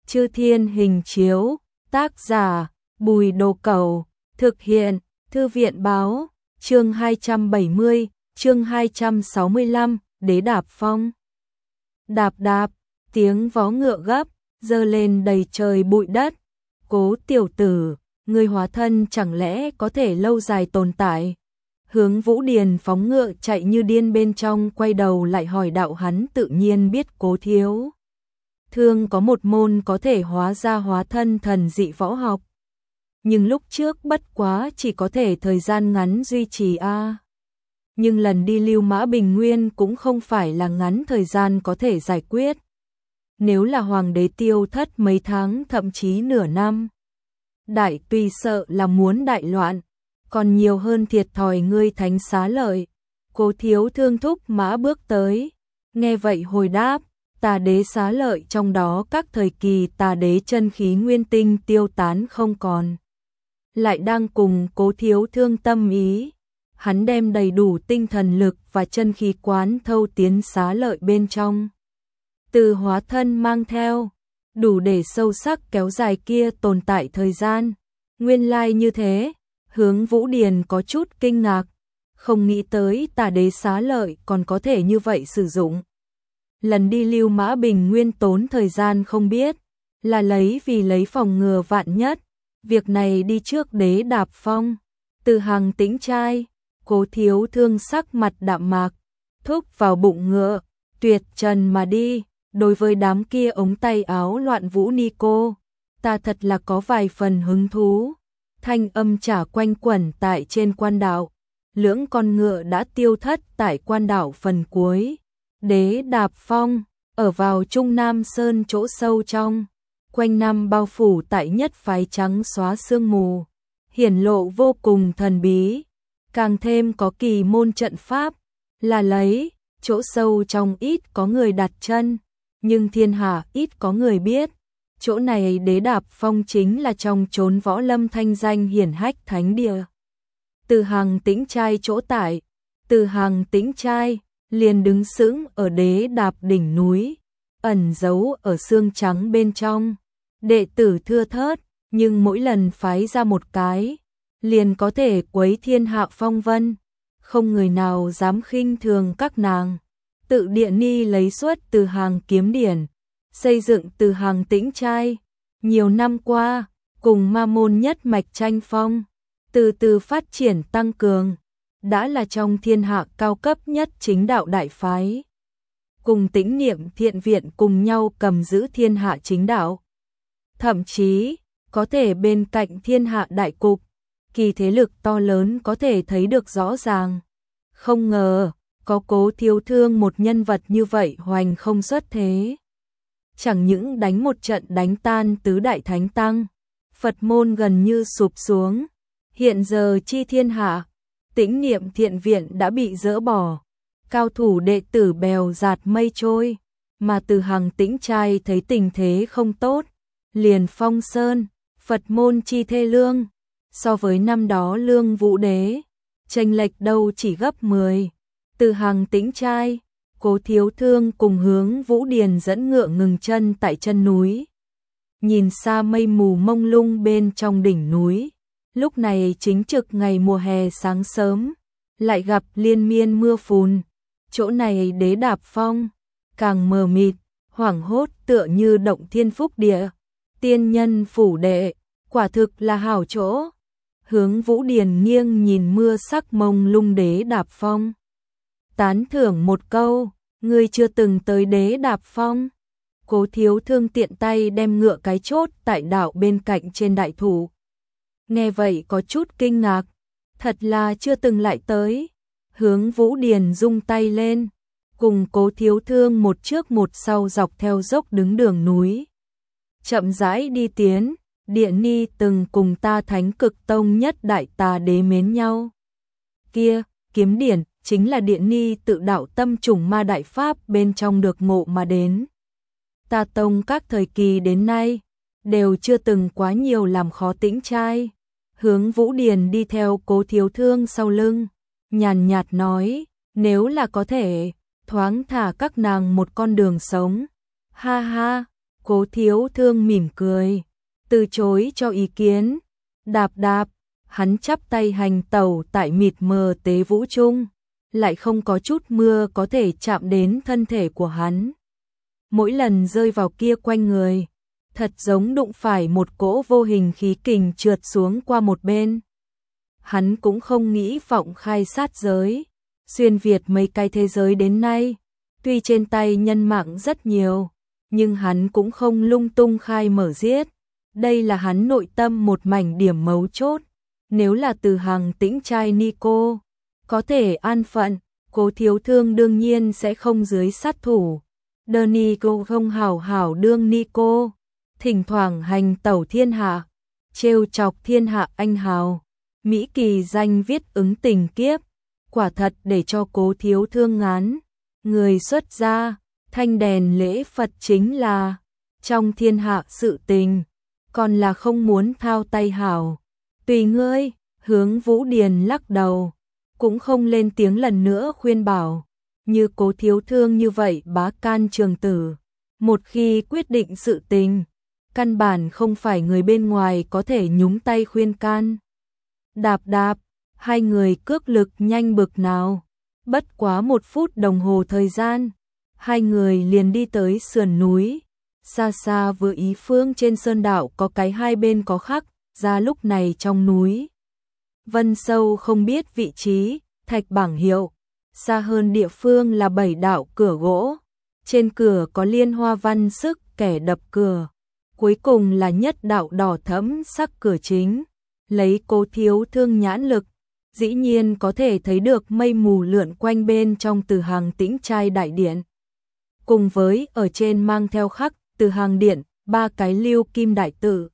Chư Thiên Hình Chiếu, tác giả, Bùi Đồ Cẩu, thực hiện, Thư viện báo, chương 270, chương 265, Đế Đạp Phong. Đạp đạp, tiếng vó ngựa gấp, dơ lên đầy trời bụi đất. Cố tiểu tử, người hóa thân chẳng lẽ có thể lâu dài tồn tại? Hướng Vũ Điền phóng ngựa chạy như điên bên trong, quay đầu lại hỏi đạo. Hắn tự nhiên biết Cố Thiếu Thương có một môn có thể hóa ra hóa thân thần dị võ học. Nhưng lúc trước bất quá chỉ có thể thời gian ngắn duy trì a. Nhưng lần đi Lưu Mã Bình Nguyên cũng không phải là ngắn thời gian có thể giải quyết. Nếu là hoàng đế tiêu thất mấy tháng thậm chí nửa năm, đại tùy sợ là muốn đại loạn, còn nhiều hơn thiệt thòi ngươi Thánh Xá Lợi. Cố Thiếu Thương thúc mã bước tới, nghe vậy hồi đáp, Tà Đế Xá Lợi trong đó các thời kỳ Tà Đế chân khí nguyên tinh tiêu tán không còn, lại đang cùng Cố Thiếu Thương tâm ý. Hắn đem đầy đủ tinh thần lực và chân khí quán thâu tiến Xá Lợi bên trong, từ hóa thân mang theo, đủ để sâu sắc kéo dài kia tồn tại thời gian. Nguyên lai như thế. Hướng Vũ Điền có chút kinh ngạc, không nghĩ tới Tà Đế Xá Lợi còn có thể như vậy sử dụng. Lần đi Lưu Mã Bình Nguyên tốn thời gian không biết, là lấy phòng ngừa vạn nhất. Việc này đi trước Đế Đạp Phong. Từ Hàng Tĩnh trai, Cố Thiếu Thương sắc mặt đạm mạc, thúc vào bụng ngựa, tuyệt trần mà đi. Đối với đám kia ống tay áo loạn vũ ni cô, ta thật là có vài phần hứng thú. Thanh âm chả quanh quẩn tại trên quan đạo, lưỡng con ngựa đã tiêu thất tại quan đạo phần cuối. Đế Đạp Phong, ở vào Trung Nam Sơn chỗ sâu trong, quanh năm bao phủ tại nhất phái trắng xóa sương mù, hiển lộ vô cùng thần bí, càng thêm có kỳ môn trận pháp, là lấy, chỗ sâu trong ít có người đặt chân, nhưng thiên hạ ít có người biết. Chỗ này Đế Đạp Phong chính là trong chốn võ lâm thanh danh hiển hách thánh địa. Từ Hàng Tĩnh trai chỗ tại, Từ Hàng Tĩnh trai liền đứng sững ở Đế Đạp đỉnh núi, ẩn giấu ở xương trắng bên trong. Đệ tử thưa thớt, nhưng mỗi lần phái ra một cái, liền có thể quấy thiên hạ phong vân, không người nào dám khinh thường các nàng. Tự Địa Ni lấy xuất Từ Hàng kiếm điển, xây dựng Từ Hàng Tĩnh trai, nhiều năm qua, cùng ma môn nhất mạch tranh phong, từ từ phát triển tăng cường, đã là trong thiên hạ cao cấp nhất chính đạo đại phái. Cùng Tĩnh Niệm Thiện Viện cùng nhau cầm giữ thiên hạ chính đạo. Thậm chí, có thể bên cạnh thiên hạ đại cục, kỳ thế lực to lớn có thể thấy được rõ ràng. Không ngờ, có Cố Thiếu Thương một nhân vật như vậy hoành không xuất thế. Chẳng những đánh một trận đánh tan tứ đại thánh tăng, Phật môn gần như sụp xuống. Hiện giờ chi thiên hạ, Tĩnh Niệm Thiện Viện đã bị dỡ bỏ, cao thủ đệ tử bèo dạt mây trôi, mà Từ Hàng Tĩnh trai thấy tình thế không tốt, liền phong sơn, Phật môn chi thê lương, so với năm đó Lương Vũ Đế, chênh lệch đâu chỉ gấp 10. Từ Hàng Tĩnh trai, Cố Thiếu Thương cùng Hướng Vũ Điền dẫn ngựa ngừng chân tại chân núi. Nhìn xa mây mù mông lung bên trong đỉnh núi, lúc này chính trực ngày mùa hè sáng sớm, lại gặp liên miên mưa phùn. Chỗ này Đế Đạp Phong, càng mờ mịt, hoảng hốt tựa như động thiên phúc địa, tiên nhân phủ đệ, quả thực là hảo chỗ. Hướng Vũ Điền nghiêng nhìn mưa sắc mông lung Đế Đạp Phong, tán thưởng một câu, ngươi chưa từng tới Đế Đạp Phong. Cố Thiếu Thương tiện tay đem ngựa cái chốt tại đạo bên cạnh trên đại thụ. Nghe vậy có chút kinh ngạc, thật là chưa từng lại tới. Hướng Vũ Điền rung tay lên, cùng Cố Thiếu Thương một trước một sau dọc theo dốc đứng đường núi, chậm rãi đi tiến. Địa Ni từng cùng ta Thánh Cực Tông nhất đại Tà Đế mến nhau. Kia, kiếm điển chính là Địa Ni tự đạo tâm trùng ma đại pháp bên trong được ngộ mà đến. Ta tông các thời kỳ đến nay, đều chưa từng quá nhiều làm khó Tĩnh trai. Hướng Vũ Điền đi theo Cố Thiếu Thương sau lưng, nhàn nhạt nói, nếu là có thể, thoáng thả các nàng một con đường sống. Ha ha, Cố Thiếu Thương mỉm cười, từ chối cho ý kiến. Đạp đạp, hắn chắp tay hành tẩu tại mịt mờ tế vũ trung, lại không có chút mưa có thể chạm đến thân thể của hắn. Mỗi lần rơi vào kia quanh người, thật giống đụng phải một cỗ vô hình khí kình trượt xuống qua một bên. Hắn cũng không nghĩ vọng khai sát giới, xuyên việt mấy cái thế giới đến nay, tuy trên tay nhân mạng rất nhiều, nhưng hắn cũng không lung tung khai mở giết. Đây là hắn nội tâm một mảnh điểm mấu chốt. Nếu là Từ Hằng Tĩnh trai Nico có thể an phận, Cố Thiếu Thương đương nhiên sẽ không dưới sát thủ. Nico không hảo hảo đương Nico, thỉnh thoảng hành tẩu thiên hạ, trêu chọc thiên hạ anh hào. Mỹ kỳ danh viết ứng tình kiếp, quả thật để cho Cố Thiếu Thương ngán. Người xuất gia, thanh đèn lễ Phật chính là trong thiên hạ sự tình, còn là không muốn thao tay hảo. Tùy ngươi. Hướng Vũ Điền lắc đầu, cũng không lên tiếng lần nữa khuyên bảo. Như Cố Thiếu Thương như vậy bá can trường tử, một khi quyết định sự tình, căn bản không phải người bên ngoài có thể nhúng tay khuyên can. Đạp đạp, hai người cước lực nhanh bực nào. Bất quá 1 phút đồng hồ thời gian, hai người liền đi tới sườn núi. Xa xa vừa ý phương trên sơn đạo có cái hai bên có khắc ra lúc này trong núi. Vân sâu không biết vị trí, thạch bảng hiệu. Xa hơn địa phương là 7 đạo cửa gỗ. Trên cửa có liên hoa văn sức kẻ đập cửa. Cuối cùng là nhất đạo đỏ thẫm sắc cửa chính. Lấy Cố Thiếu Thương nhãn lực, dĩ nhiên có thể thấy được mây mù lượn quanh bên trong Từ Hằng Tĩnh trai đại điện. Cùng với ở trên mang theo khắc Từ Hằng điện, 3 cái lưu kim đại tự.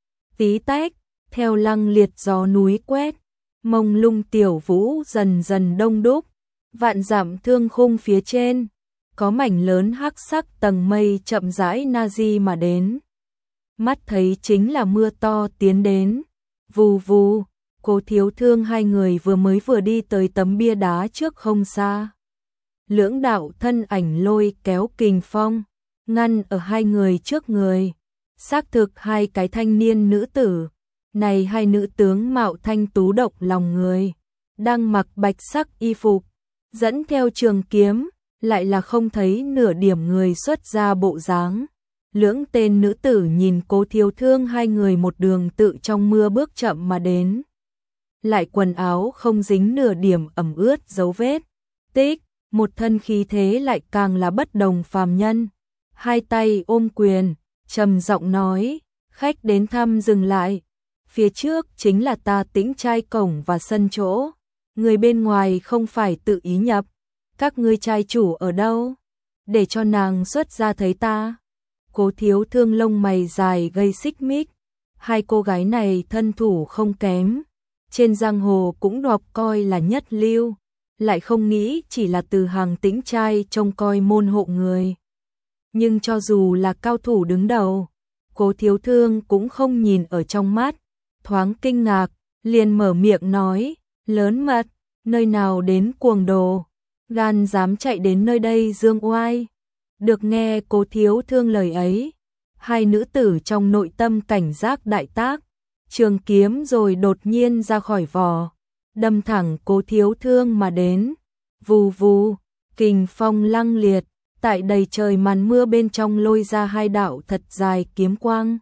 Tí tách, theo lăng liệt gió núi quét, mông lung tiểu vũ dần dần đông đúc. Vạn dặm thương khung phía trên, có mảnh lớn hắc sắc tầng mây chậm rãi na di mà đến. Mắt thấy chính là mưa to tiến đến. Vù vù, Cố Thiếu Thương hai người vừa đi tới tấm bia đá trước không xa. Lưỡng đạo thân ảnh lôi kéo kình phong, ngăn ở hai người trước người. Xác thực hai cái thanh niên nữ tử. Này hai nữ tướng mạo thanh tú động lòng người, đang mặc bạch sắc y phục, dẫn theo trường kiếm, lại là không thấy nửa điểm người xuất gia bộ dáng. Lưỡng tên nữ tử nhìn Cố Thiếu Thương hai người một đường tự trong mưa bước chậm mà đến. Lại quần áo không dính nửa điểm ẩm ướt dấu vết. Tích, một thân khí thế lại càng là bất đồng phàm nhân. Hai tay ôm quyền, trầm giọng nói, khách đến thăm dừng lại. Phía trước chính là ta Tĩnh trai cổng và sân chỗ. Người bên ngoài không phải tự ý nhập. Các ngươi trai chủ ở đâu? Để cho nàng xuất ra thấy ta. Cố Thiếu Thương lông mày dài gây xích mích. Hai cô gái này thân thủ không kém. Trên giang hồ cũng đọc coi là nhất lưu. Lại không nghĩ chỉ là Từ Hằng Tĩnh trai trông coi môn hộ người. Nhưng cho dù là cao thủ đứng đầu, Cố Thiếu Thương cũng không nhìn ở trong mắt. Thoáng kinh ngạc, liền mở miệng nói, lớn mật, nơi nào đến cuồng đồ, gan dám chạy đến nơi đây dương oai. Được nghe Cố Thiếu Thương lời ấy, hai nữ tử trong nội tâm cảnh giác đại tác, trường kiếm rồi đột nhiên ra khỏi vỏ, đâm thẳng Cố Thiếu Thương mà đến. Vù vù, kình phong lăng liệt, tại đầy trời màn mưa bên trong lôi ra hai đạo thật dài kiếm quang.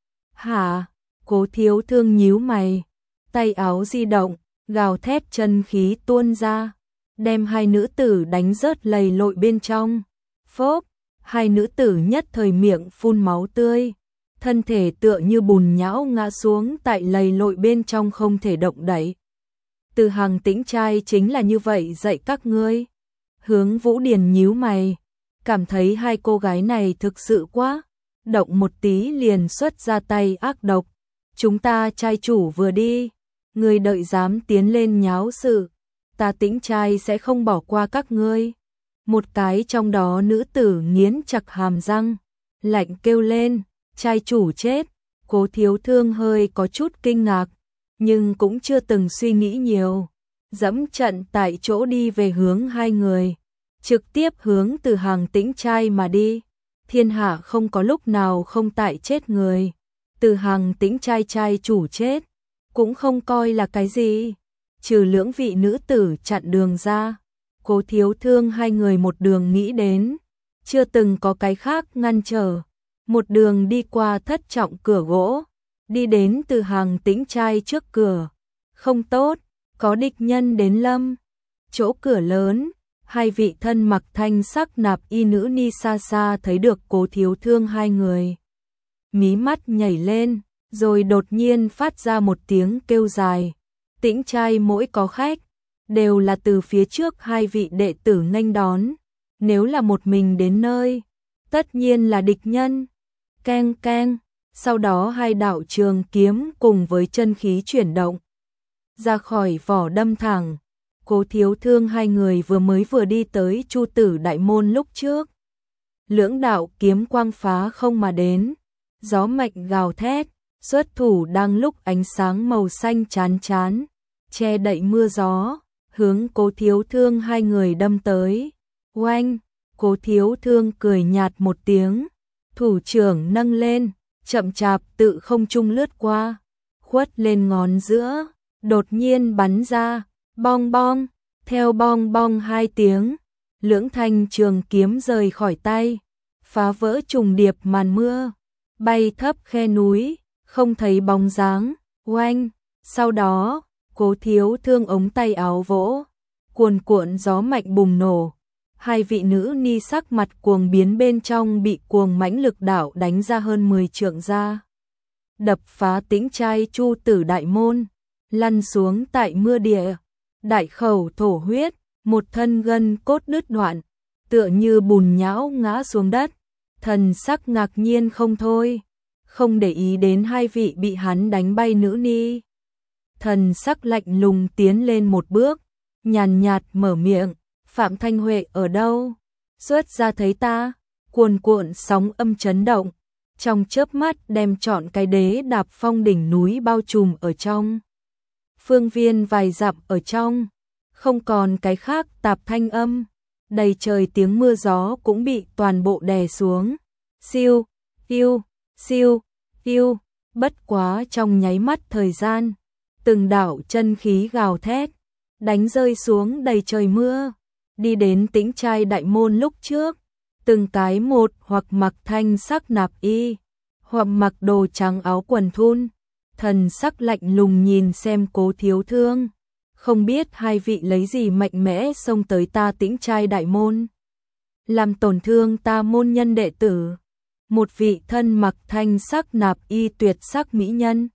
Hả? Cố Thiếu Thương nhíu mày, tay áo di động, gào thét chân khí tuôn ra, đem hai nữ tử đánh rớt lầy lội bên trong. Phốp, hai nữ tử nhất thời miệng phun máu tươi, thân thể tựa như bùn nhão ngã xuống tại lầy lội bên trong không thể động đậy. Từ Hằng Tĩnh trai chính là như vậy dạy các ngươi. Hướng Vũ Điền nhíu mày, cảm thấy hai cô gái này thực sự quá, động một tí liền xuất ra tay ác độc. Chúng ta trai chủ vừa đi, người đợi dám tiến lên nháo sự, ta Tĩnh trai sẽ không bỏ qua các ngươi. Một cái trong đó nữ tử nghiến chặt hàm răng, lạnh kêu lên, trai chủ chết. Cố Thiếu Thương hơi có chút kinh ngạc, nhưng cũng chưa từng suy nghĩ nhiều, dẫm trận tại chỗ đi về hướng hai người, trực tiếp hướng Từ Hằng Tĩnh trai mà đi. thiên hạ không có lúc nào không tại chết người. Từ Hàng Tĩnh trai trai chủ chết, cũng không coi là cái gì. Trừ lưỡng vị nữ tử chặn đường ra, Cố Thiếu Thương hai người một đường nghĩ đến, chưa từng có cái khác ngăn trở. Một đường đi qua thất trọng cửa gỗ, đi đến Từ Hàng Tĩnh trai trước cửa. Không tốt, có địch nhân đến lâm. Chỗ cửa lớn, hai vị thân mặc thanh sắc nạp y nữ ni xa xa thấy được Cố Thiếu Thương hai người. Mí mắt nhảy lên, rồi đột nhiên phát ra một tiếng kêu dài. Tĩnh trai mỗi có khách, đều là từ phía trước hai vị đệ tử nghênh đón. Nếu là một mình đến nơi, tất nhiên là địch nhân. Keng keng, sau đó hai đạo trường kiếm cùng với chân khí chuyển động. Ra khỏi vỏ đâm thẳng. Cố Thiếu Thương hai người vừa đi tới Chu Tử Đại Môn lúc trước. Lưỡng đạo kiếm quang phá không mà đến. Gió mạnh gào thét, xuất thủ đang lúc ánh sáng màu xanh chán chán, che đậy mưa gió, hướng Cố Thiếu Thương hai người đâm tới. Oanh, Cố Thiếu Thương cười nhạt một tiếng, thủ trưởng nâng lên, chậm chạp tự không trung lướt qua, khuất lên ngón giữa, đột nhiên bắn ra, bong bong, theo bong bong hai tiếng, lưỡng thanh trường kiếm rời khỏi tay, phá vỡ trùng điệp màn mưa, bay thấp khe núi, không thấy bóng dáng. Oanh, sau đó, Cố Thiếu Thương ống tay áo vỗ, cuồn cuộn gió mạnh bùng nổ. Hai vị nữ ni sắc mặt cuồng biến bên trong bị cuồng mãnh lực đạo đánh ra hơn 10 trượng ra. Đập phá Tĩnh trai Chu Tử Đại Môn, lăn xuống tại mưa địa, đại khẩu thổ huyết, một thân gân cốt đứt đoạn, tựa như bùn nhão ngã xuống đất, thần sắc ngạc nhiên không thôi, không để ý đến hai vị bị hắn đánh bay nữ ni. Thần sắc lạnh lùng tiến lên một bước, nhàn nhạt mở miệng, Phạm Thanh Huệ ở đâu? Xuất ra thấy ta. Cuồn cuộn sóng âm chấn động, trong chớp mắt đem trọn cái Đế Đạp Phong đỉnh núi bao trùm ở trong. Phương viên vài dặm ở trong, không còn cái khác tạp thanh âm, đầy trời tiếng mưa gió cũng bị toàn bộ đè xuống. Siêu, siêu, siêu, siêu, bất quá trong nháy mắt thời gian, từng đạo chân khí gào thét, đánh rơi xuống đầy trời mưa, đi đến Tĩnh trai Đại Môn lúc trước, từng cái một hoặc mặc thanh sắc nạp y, hoặc mặc đồ trắng áo quần thun, thần sắc lạnh lùng nhìn xem Cố Thiếu Thương, không biết hai vị lấy gì mạnh mẽ xông tới ta Tĩnh trai Đại Môn, làm tổn thương ta môn nhân đệ tử. Một vị thân mặc thanh sắc nạp y tuyệt sắc mỹ nhân,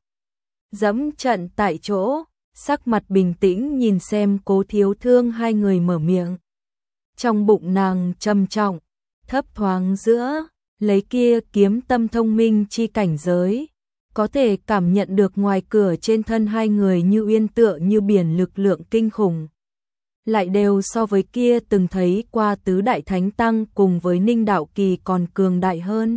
dẫm trận tại chỗ, sắc mặt bình tĩnh nhìn xem Cố Thiếu Thương hai người mở miệng. Trong bụng nàng trầm trọng, thấp thoáng giữa, lấy kia kiếm tâm thông minh chi cảnh giới, có thể cảm nhận được ngoài cửa trên thân hai người như uyên tựa như biển lực lượng kinh khủng. Lại đều so với kia từng thấy qua tứ đại thánh tăng cùng với Ninh Đạo Kỳ còn cường đại hơn.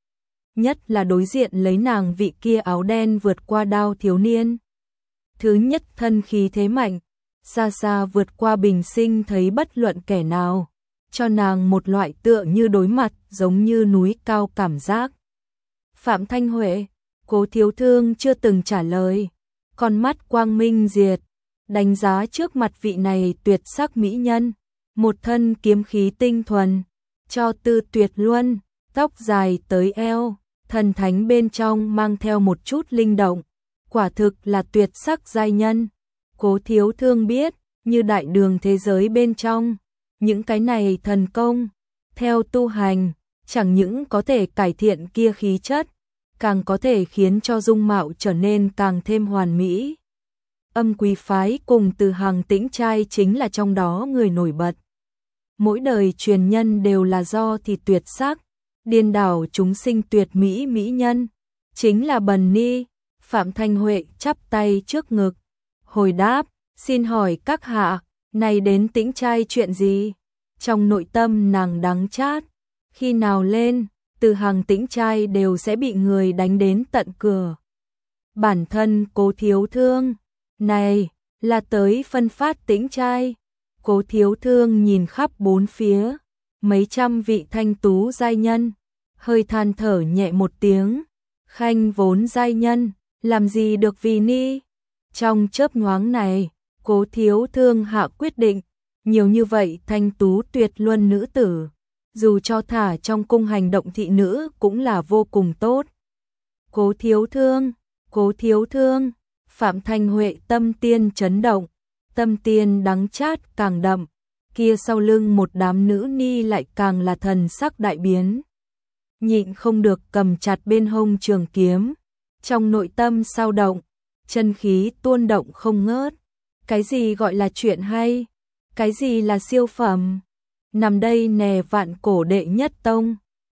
Nhất là đối diện lấy nàng vị kia áo đen vượt qua đao thiếu niên. Thứ nhất thân khí thế mạnh, xa xa vượt qua bình sinh thấy bất luận kẻ nào, cho nàng một loại tựa như đối mặt giống như núi cao cảm giác. Phạm Thanh Huệ, Cố Thiếu Thương chưa từng trả lời, con mắt quang minh diệt, đánh giá trước mặt vị này tuyệt sắc mỹ nhân, một thân kiếm khí tinh thuần, cho tư tuyệt luân, tóc dài tới eo, thần thánh bên trong mang theo một chút linh động, quả thực là tuyệt sắc giai nhân. Cố Thiếu Thương biết, như đại đường thế giới bên trong, những cái này thần công, theo tu hành, chẳng những có thể cải thiện kia khí chất, càng có thể khiến cho dung mạo trở nên càng thêm hoàn mỹ. Âm Quý phái cùng Từ Hàng Tĩnh trai chính là trong đó người nổi bật. Mỗi đời truyền nhân đều là do thì tuyệt sắc, điên đảo chúng sinh tuyệt mỹ mỹ nhân, chính là Bần Ni. Phạm Thanh Huệ chắp tay trước ngực, hồi đáp, xin hỏi các hạ, này đến Tĩnh trai chuyện gì? Trong nội tâm nàng đắng chát, khi nào lên, Từ Hàng Tĩnh trai đều sẽ bị người đánh đến tận cửa. Bản thân Cố Thiếu Thương, này, là tới phân phát Tĩnh trai. Cố Thiếu Thương nhìn khắp bốn phía, mấy trăm vị thanh tú giai nhân, hơi than thở nhẹ một tiếng, khanh vốn giai nhân, làm gì được vì ni. Trong chớp nhoáng này, Cố Thiếu Thương hạ quyết định, nhiều như vậy thanh tú tuyệt luân nữ tử, dù cho thả trong cung hành động thị nữ cũng là vô cùng tốt. Cố Thiếu Thương, Phạm Thanh Huệ tâm tiên chấn động, tâm tiên đắng chát càng đậm, kia sau lưng một đám nữ ni lại càng là thần sắc đại biến. Nhịn không được cầm chặt bên hông trường kiếm, trong nội tâm sao động, chân khí tuôn động không ngớt. Cái gì gọi là chuyện hay? Cái gì là siêu phẩm? Nằm đây nè vạn cổ đệ nhất tông,